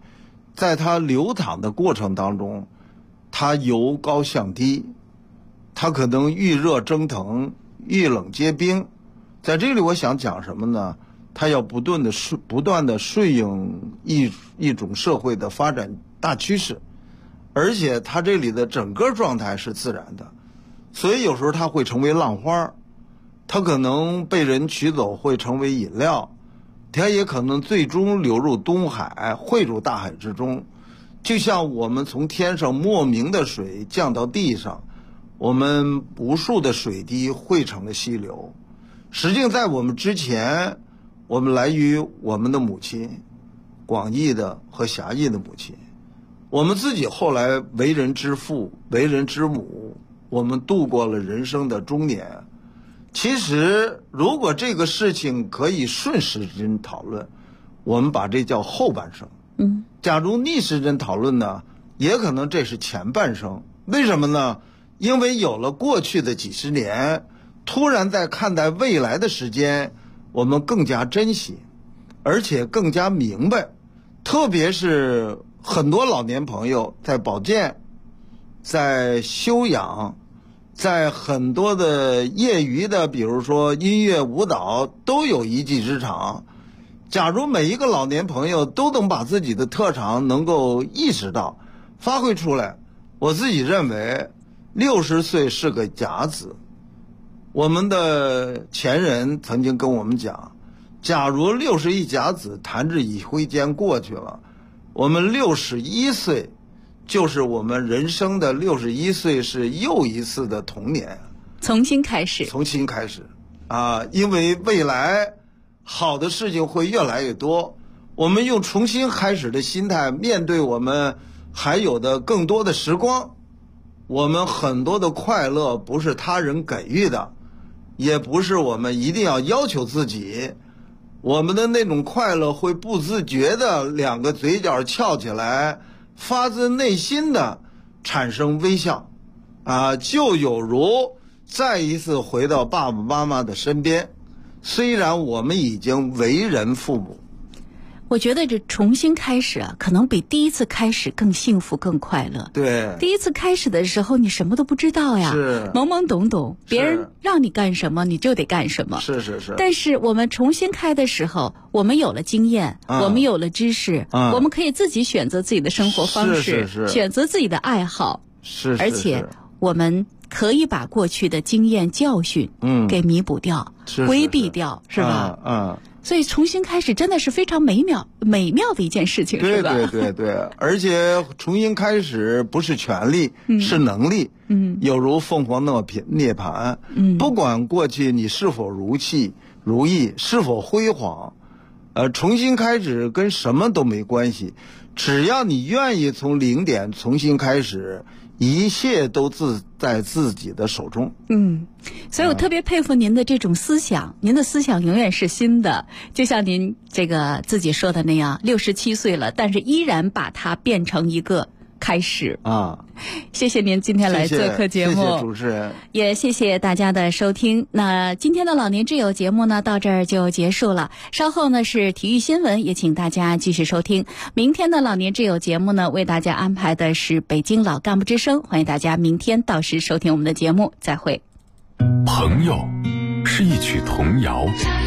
在它流淌的过程当中，它由高向低，它可能遇热蒸腾，遇冷结冰。在这里我想讲什么呢？它要不断的顺应一种社会的发展大趋势，而且它这里的整个状态是自然的，所以有时候它会成为浪花，它可能被人取走会成为饮料，它也可能最终流入东海，汇入大海之中。就像我们从天上莫名的水降到地上，我们无数的水滴汇成了溪流。实际上在我们之前，我们来于我们的母亲，广义的和狭义的母亲，我们自己后来为人之父，为人之母，我们度过了人生的中年。其实如果这个事情可以顺时针讨论，我们把这叫后半生。假如逆时针讨论呢，也可能这是前半生。为什么呢？因为有了过去的几十年，突然在看待未来的时间，我们更加珍惜，而且更加明白。特别是很多老年朋友在保健，在修养，在很多的业余的，比如说音乐舞蹈，都有一技之长。假如每一个老年朋友都能把自己的特长能够意识到，发挥出来，我自己认为60岁是个甲子。我们的前人曾经跟我们讲，假如61甲子弹指一挥间过去了，我们61岁就是我们人生的61岁，是又一次的童年， 重新开始啊！因为未来好的事情会越来越多，我们用重新开始的心态面对我们还有的更多的时光。我们很多的快乐不是他人给予的，也不是我们一定要要求自己，我们的那种快乐会不自觉的两个嘴角翘起来，发自内心的产生微笑啊，就有如再一次回到爸爸妈妈的身边。虽然我们已经为人父母， 我觉得这重新开始啊，可能比第一次开始更幸福更快乐。 对， 第一次开始的时候你什么都不知道呀， 是懵懵懂懂，别人让你干什么你就得干什么。 是。 但是我们重新开的时候，我们有了经验，我们有了知识，我们可以自己选择自己的生活方式，选择自己的爱好，而且我们可以把过去的经验教训给弥补掉，规避掉，是吧？所以重新开始真的是非常美妙的一件事情，是吧？ 对，而且重新开始不是权利，是能力。有如凤凰涅槃。不管过去你是否如意，是否辉煌，重新开始跟什么都没关系，只要你愿意从零点重新开始，一切都在自己的手中。 所以我特别佩服您的这种思想，您的思想永远是新的，就像您这个自己说的那样，67岁了，但是依然把它变成一个开始啊！ 谢谢您今天来做客节目， 谢谢主持人， 也谢谢大家的收听。那今天的老年之友节目呢，到这儿就结束了。稍后呢是体育新闻，也请大家继续收听。明天的老年之友节目呢，为大家安排的是北京老干部之声，欢迎大家明天到时收听我们的节目，再会。 朋友是一曲童谣，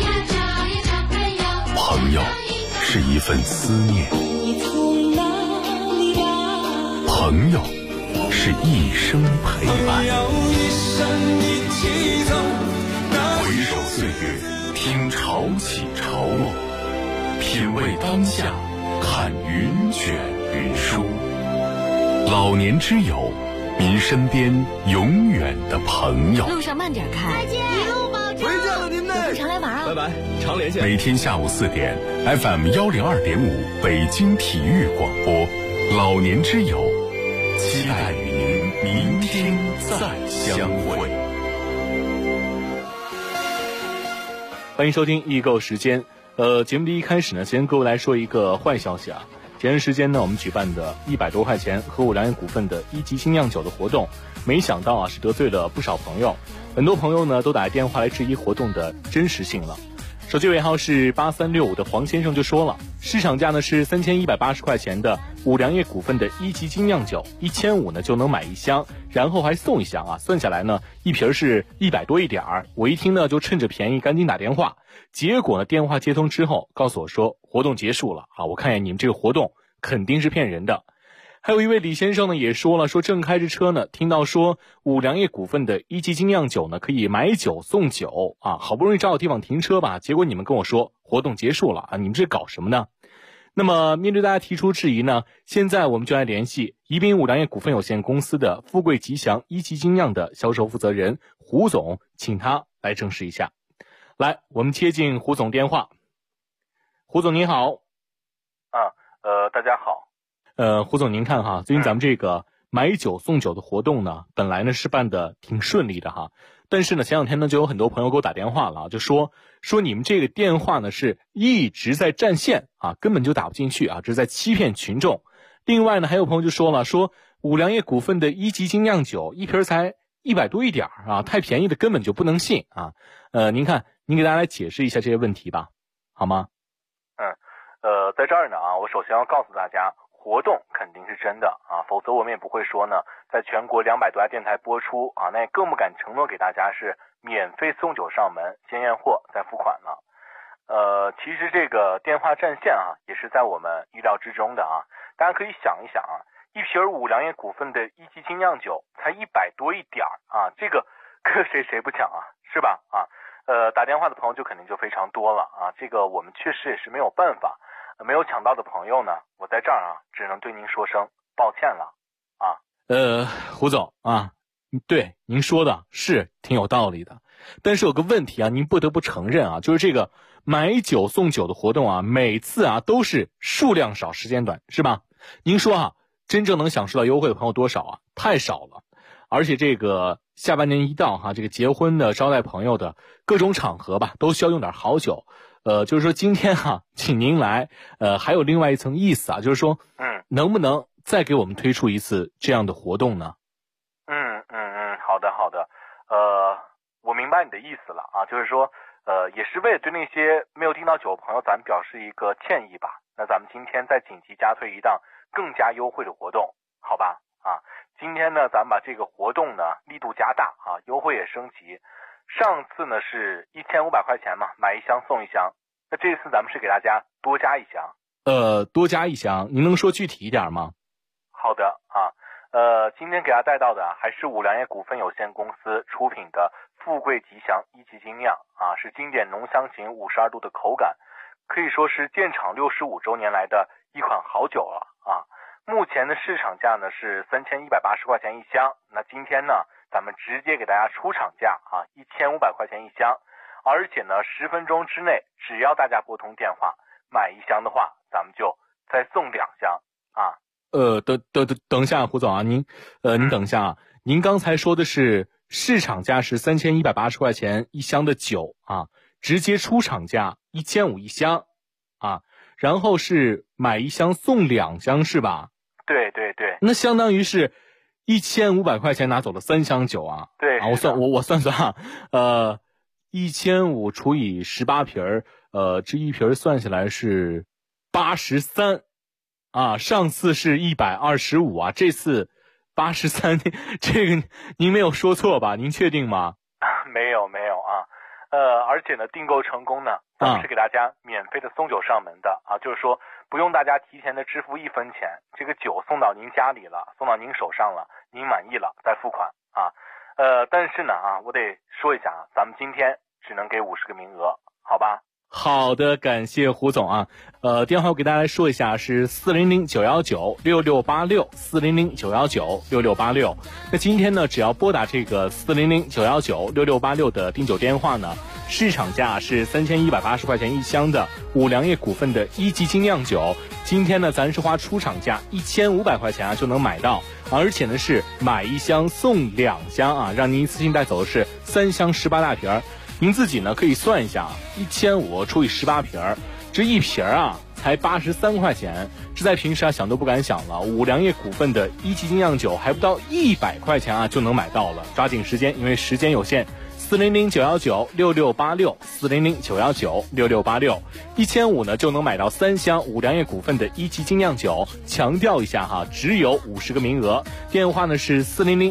朋友是一份思念，朋友是一生陪伴。回首岁月，听潮起潮落，品味当下，看云卷云舒。老年之友，您身边永远的朋友。 路上慢点开， 再见，一路保重。 回见了您嘞， 常来玩啊！ 拜拜，常连线。 每天下午4点 ，FM 102.5北京体育广播，老年之友，期待与您明天再相会。 欢迎收听易购时间。节目的一开始呢，先跟各位来说一个坏消息啊。前段时间呢，我们举办的100多块钱和武良业股份的1级新酿酒的活动，没想到啊是得罪了不少朋友，很多朋友呢都打电话来质疑活动的真实性了。 手机尾号是8365的黄先生就说了，市场价呢是3180块钱的五粮液股份的一级精酿酒，1500呢就能买一箱，然后还送一箱啊，算下来呢一瓶是100多一点儿。我一听呢就趁着便宜赶紧打电话，结果呢电话接通之后告诉我说活动结束了啊，我看见你们这个活动肯定是骗人的。还有一位李先生呢也说了，说正开着车呢，听到说五粮液股份的一级精酿酒呢可以买酒送酒啊，好不容易找到地方停车吧，结果你们跟我说活动结束了啊，你们这搞什么呢？那么面对大家提出质疑呢，现在我们就来联系宜宾五粮液股份有限公司的富贵吉祥一级精酿的销售负责人胡总，请他来证实一下。来，我们接进胡总电话。胡总您好。 大家好。 胡总您看哈，最近咱们这个买酒送酒的活动呢，本来呢是办的挺顺利的哈，但是呢前两天呢就有很多朋友给我打电话了，就说你们这个电话呢是一直在占线啊，根本就打不进去啊，这是在欺骗群众。另外呢还有朋友就说了，说五粮液股份的一级精酿酒一瓶才100多一点啊，太便宜的根本就不能信啊。您看您给大家来解释一下这些问题吧，好吗？ 在这儿呢啊，我首先要告诉大家，活动肯定是真的啊，否则我们也不会说呢，在全国200多家电台播出啊，那也更不敢承诺给大家是免费送酒上门，先验货再付款了。其实这个电话占线啊，也是在我们意料之中的啊。大家可以想一想啊，一瓶五粮液股份的一级精酿酒才100多一点啊，这个可谁不抢啊，是吧？啊，打电话的朋友就肯定就非常多了啊，这个我们确实也是没有办法。没有抢到的朋友呢，我在这儿啊，只能对您说声抱歉了啊。 胡总啊，对您说的是挺有道理的，但是有个问题啊，您不得不承认啊，就是这个买酒送酒的活动啊，每次啊都是数量少时间短，是吧？您说啊，真正能享受到优惠的朋友多少啊？太少了。而且这个下半年一到哈，这个结婚的、招待朋友的各种场合吧，都需要用点好酒。就是说今天哈，请您来，还有另外一层意思啊，就是说，能不能再给我们推出一次这样的活动呢？ 好的，我明白你的意思了啊，就是说，也是为了对那些没有订到酒的朋友，咱们表示一个歉意吧。那咱们今天再紧急加推一档更加优惠的活动，好吧？啊，今天呢，咱们把这个活动呢力度加大啊，优惠也升级。上次呢是1500块钱嘛，买一箱送一箱。那这次咱们是给大家多加一箱。 多加一箱，您能说具体一点吗？ 好的啊，今天给大家带到的还是五粮液股份有限公司出品的富贵吉祥一级精酿啊，是经典浓香型52度的口感，可以说是建厂65周年来的一款好酒了啊。目前的市场价呢是3180块钱一箱，那今天呢咱们直接给大家出厂价啊，1500块钱一箱，而且呢10分钟之内，只要大家拨通电话买一箱的话，咱们就再送2箱啊。 等一下，胡总啊，您等一下啊，您刚才说的是市场价是3180块钱一箱的酒啊，直接出厂价1500一箱啊，然后是买一箱送2箱是吧？ 对， 那相当于是1500块钱拿走了3箱酒啊。 对啊，我算啊，1500除以18瓶这一瓶算下来是83啊，上次是125啊，这次83，这个您没有说错吧？您确定吗？ 没有啊，而且呢，订购成功呢，咱们是给大家免费的送酒上门的啊，就是说不用大家提前的支付1分钱，这个酒送到您家里了，送到您手上了，您满意了再付款啊。但是呢啊，我得说一下啊，咱们今天只能给50个名额，好吧？ 好的，感谢胡总啊。电话我给大家来说一下，是400-919-6686，400-919-6686。那今天呢，只要拨打这个400-919-6686的订酒电话呢，市场价是3180块钱一箱的五粮液股份的一级精酿酒，今天呢，咱是花出厂价1500块钱啊就能买到，而且呢是买一箱送2箱啊，让您一次性带走的是3箱18大瓶。您自己呢可以算一下，1500除以18瓶，这一瓶啊才83块钱，这在平时啊想都不敢想了。五粮液股份的一级精酿酒还不到100块钱啊就能买到了，抓紧时间，因为时间有限。 ，400-919-6686，400-919-6686，1500呢就能买到3箱五粮液股份的一级精酿酒。强调一下哈，只有50个名额。电话呢是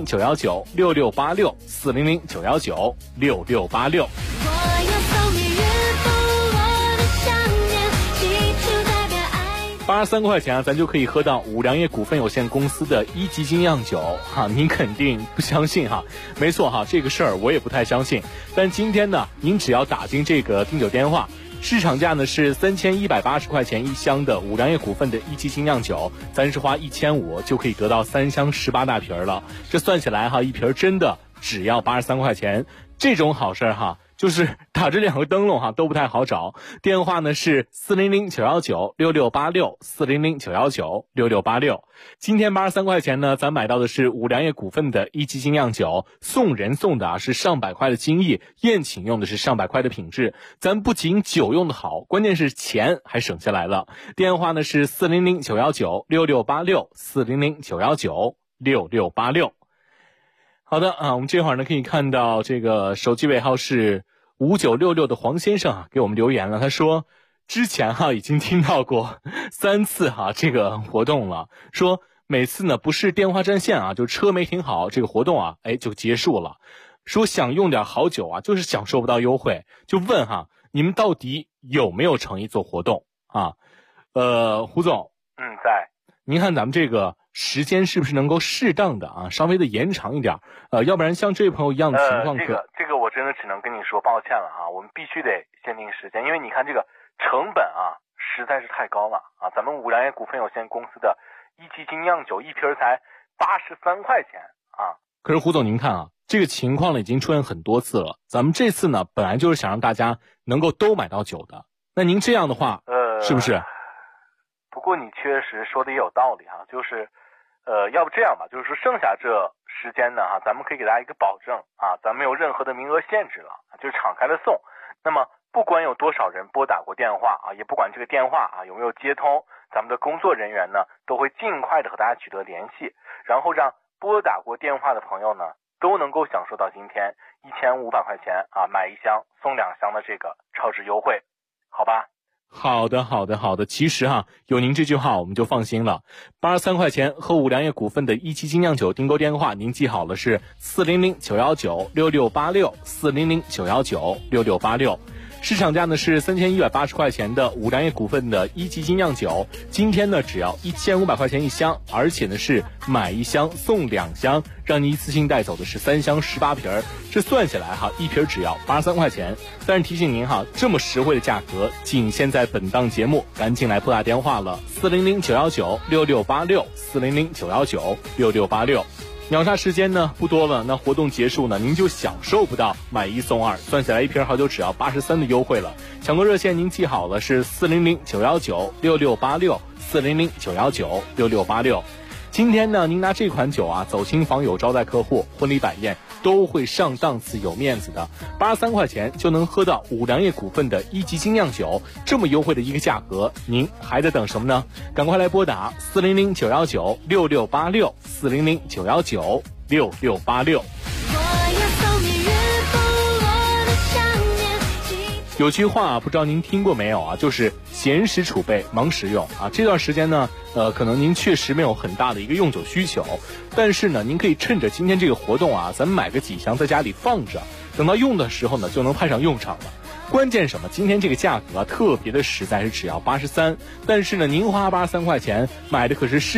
400-919-6686，400-919-6686。83块钱啊，咱就可以喝到五粮液股份有限公司的一级精酿酒哈，您肯定不相信哈？没错哈，这个事儿我也不太相信。但今天呢，您只要打进这个订酒电话，市场价呢是3180块钱一箱的五粮液股份的一级精酿酒，咱是花1500就可以得到3箱18大瓶了。这算起来哈，一瓶真的只要83块钱，这种好事哈。就是打这2个灯笼哈都不太好找，电话呢是400-919-6686，400-919-6686。今天83块钱呢，咱买到的是五粮液股份的一级精酿酒，送人送的是上百块的精益，宴请用的是上百块的品质。咱不仅酒用的好，关键是钱还省下来了。电话呢是400-919-6686，400-919-6686。好的啊，我们这会儿呢可以看到这个手机尾号是5966的黄先生啊给我们留言了，他说之前已经听到过3次这个活动了，说每次呢不是电话占线就车没停好，这个活动就结束了，说想用点好酒就是享受不到优惠，就问你们到底有没有诚意做活动啊？胡总， 在。 您看咱们这个时间是不是能够适当的稍微的延长一点，要不然像这位朋友一样的情况这个我真的只能跟你说抱歉了我们必须得限定时间，因为你看这个成本实在是太高了咱们五粮液股份有限公司的一级精酿酒一瓶才83块钱可是胡总您看这个情况呢已经出现很多次了，咱们这次呢本来就是想让大家能够都买到酒的，那您这样的话是不是？ 不过你确实说的也有道理就是要不这样吧，就是说剩下这时间呢咱们可以给大家一个保证咱没有任何的名额限制了，就是敞开的送。那么不管有多少人拨打过电话也不管这个电话有没有接通，咱们的工作人员呢都会尽快的和大家取得联系，然后让拨打过电话的朋友呢都能够享受到今天1500块钱买1箱送2箱的这个超值优惠，好吧？ 好的，其实有您这句话我们就放心了。83块钱和五粮液股份的一级精酿酒订购电话您记好了，是400-919-6686，400-919-6686。市场价呢是3180块钱的五粮液股份的一级精酿酒，今天呢只要1500块钱一箱，而且呢是买1箱送2箱，让你一次性带走的是3箱18瓶，这算下来一瓶只要83块钱。但是提醒您这么实惠的价格仅限在本档节目，赶紧来拨打电话了，400-919-6686，400-919-6686。秒杀时间呢不多了，那活动结束呢您就享受不到买1送2，算下来一瓶好酒只要83的优惠了。抢购热线您记好了，是400-919-6686，400-919-6686。今天呢您拿这款酒走亲访友招待客户，婚礼摆宴都会上档次有面子的，83块钱就能喝到五粮液股份的一级精酿酒，这么优惠的一个价格，您还在等什么呢？赶快来拨打400-919-6686，400-919-6686。有句话不知道您听过没有就是闲时储备，忙时用这段时间呢可能您确实没有很大的一个用酒需求，但是呢您可以趁着今天这个活动咱们买个几箱在家里放着，等到用的时候呢就能派上用场了。关键什么？今天这个价格特别的实在，是只要83，但是呢您花83块钱买的可是